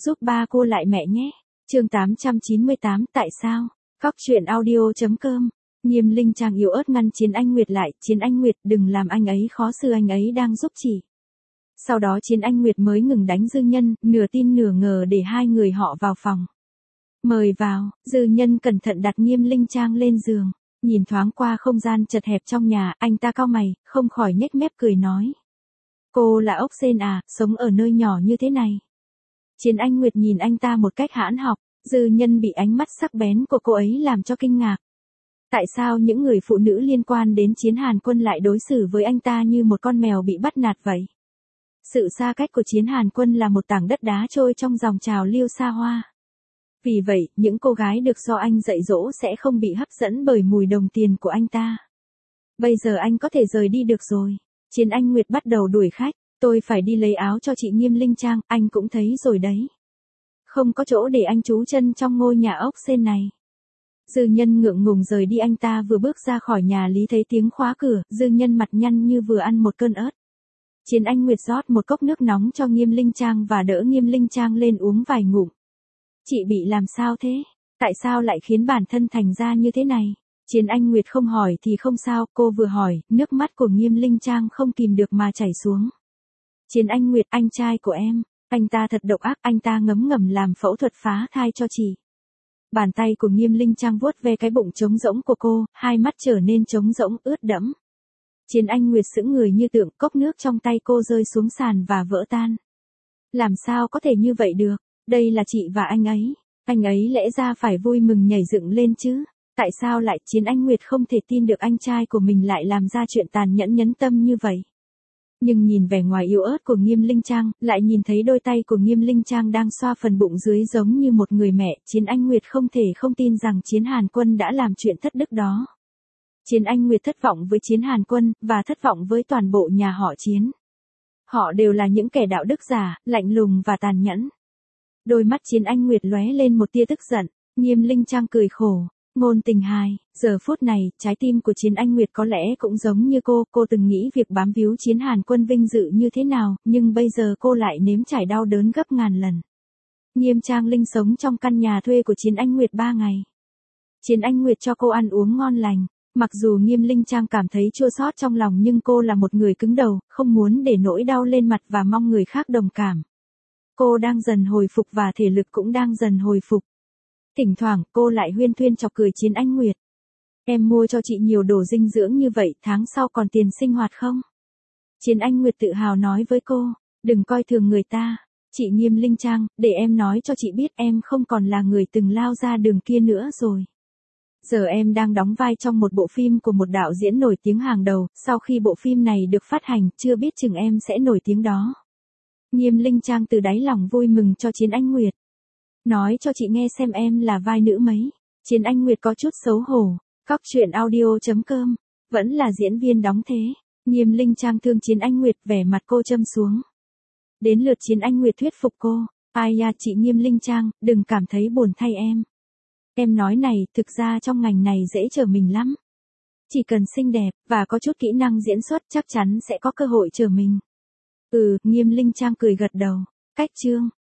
giúp ba cô lại mẹ nhé. Chương 898 tại sao? Cóc truyện audio.com. Nghiêm Linh Trang yếu ớt ngăn Chiến Anh Nguyệt lại, Chiến Anh Nguyệt đừng làm anh ấy khó xử, anh ấy đang giúp chị. Sau đó Chiến Anh Nguyệt mới ngừng đánh Dư Nhân, nửa tin nửa ngờ để hai người họ vào phòng. Mời vào, Dư Nhân cẩn thận đặt Nghiêm Linh Trang lên giường. Nhìn thoáng qua không gian chật hẹp trong nhà, anh ta cau mày, không khỏi nhếch mép cười nói. Cô là ốc sên à, sống ở nơi nhỏ như thế này. Chiến Anh Nguyệt nhìn anh ta một cách hãn học, Dư Nhân bị ánh mắt sắc bén của cô ấy làm cho kinh ngạc. Tại sao những người phụ nữ liên quan đến Chiến Hàn Quân lại đối xử với anh ta như một con mèo bị bắt nạt vậy? Sự xa cách của Chiến Hàn Quân là một tảng đất đá trôi trong dòng trào lưu xa hoa. Vì vậy, những cô gái được do anh dạy dỗ sẽ không bị hấp dẫn bởi mùi đồng tiền của anh ta. Bây giờ anh có thể rời đi được rồi. Chiến Anh Nguyệt bắt đầu đuổi khách. Tôi phải đi lấy áo cho chị Nghiêm Linh Trang, anh cũng thấy rồi đấy. Không có chỗ để anh trú chân trong ngôi nhà ốc sên này. Dư Nhân ngượng ngùng rời đi, anh ta vừa bước ra khỏi nhà lý thấy tiếng khóa cửa, Dư Nhân mặt nhăn như vừa ăn một cơn ớt. Chiến Anh Nguyệt rót một cốc nước nóng cho Nghiêm Linh Trang và đỡ Nghiêm Linh Trang lên uống vài ngụm. Chị bị làm sao thế? Tại sao lại khiến bản thân thành ra như thế này? Chiến Anh Nguyệt không hỏi thì không sao, cô vừa hỏi, nước mắt của Nghiêm Linh Trang không kìm được mà chảy xuống. Chiến Anh Nguyệt, anh trai của em, anh ta thật độc ác, anh ta ngấm ngầm làm phẫu thuật phá thai cho chị. Bàn tay của Nghiêm Linh Trang vuốt ve cái bụng trống rỗng của cô, hai mắt trở nên trống rỗng ướt đẫm. Chiến Anh Nguyệt sững người như tượng, cốc nước trong tay cô rơi xuống sàn và vỡ tan. Làm sao có thể như vậy được? Đây là chị và anh ấy lẽ ra phải vui mừng nhảy dựng lên chứ. Tại sao lại? Chiến Anh Nguyệt không thể tin được anh trai của mình lại làm ra chuyện tàn nhẫn nhẫn tâm như vậy. Nhưng nhìn vẻ ngoài yếu ớt của Nghiêm Linh Trang, lại nhìn thấy đôi tay của Nghiêm Linh Trang đang xoa phần bụng dưới giống như một người mẹ, Chiến Anh Nguyệt không thể không tin rằng Chiến Hàn Quân đã làm chuyện thất đức đó. Chiến Anh Nguyệt thất vọng với Chiến Hàn Quân, và thất vọng với toàn bộ nhà họ Chiến. Họ đều là những kẻ đạo đức giả, lạnh lùng và tàn nhẫn. Đôi mắt Chiến Anh Nguyệt lóe lên một tia tức giận, Nghiêm Linh Trang cười khổ. Ngôn tình hài, giờ phút này, trái tim của Chiến Anh Nguyệt có lẽ cũng giống như cô từng nghĩ việc bám víu Chiến Hàn Quân vinh dự như thế nào, nhưng bây giờ cô lại nếm trải đau đớn gấp ngàn lần. Nghiêm Trang Linh sống trong căn nhà thuê của Chiến Anh Nguyệt 3 ngày. Chiến Anh Nguyệt cho cô ăn uống ngon lành, mặc dù Nghiêm Linh Trang cảm thấy chua xót trong lòng nhưng cô là một người cứng đầu, không muốn để nỗi đau lên mặt và mong người khác đồng cảm. Cô đang dần hồi phục và thể lực cũng đang dần hồi phục. Thỉnh thoảng cô lại huyên thuyên chọc cười Chiến Anh Nguyệt. Em mua cho chị nhiều đồ dinh dưỡng như vậy, tháng sau còn tiền sinh hoạt không? Chiến Anh Nguyệt tự hào nói với cô, đừng coi thường người ta. Chị Nghiêm Linh Trang, để em nói cho chị biết em không còn là người từng lao ra đường kia nữa rồi. Giờ em đang đóng vai trong một bộ phim của một đạo diễn nổi tiếng hàng đầu, sau khi bộ phim này được phát hành, chưa biết chừng em sẽ nổi tiếng đó. Nghiêm Linh Trang từ đáy lòng vui mừng cho Chiến Anh Nguyệt. Nói cho chị nghe xem em là vai nữ mấy. Chiến Anh Nguyệt có chút xấu hổ. Cóc truyện audio.com. Vẫn là diễn viên đóng thế. Nghiêm Linh Trang thương Chiến Anh Nguyệt, vẻ mặt cô châm xuống. Đến lượt Chiến Anh Nguyệt thuyết phục cô. Ai da chị Nghiêm Linh Trang, đừng cảm thấy buồn thay em. Em nói này, thực ra trong ngành này dễ trở mình lắm. Chỉ cần xinh đẹp, và có chút kỹ năng diễn xuất chắc chắn sẽ có cơ hội trở mình. Nghiêm Linh Trang cười gật đầu. Cách chương.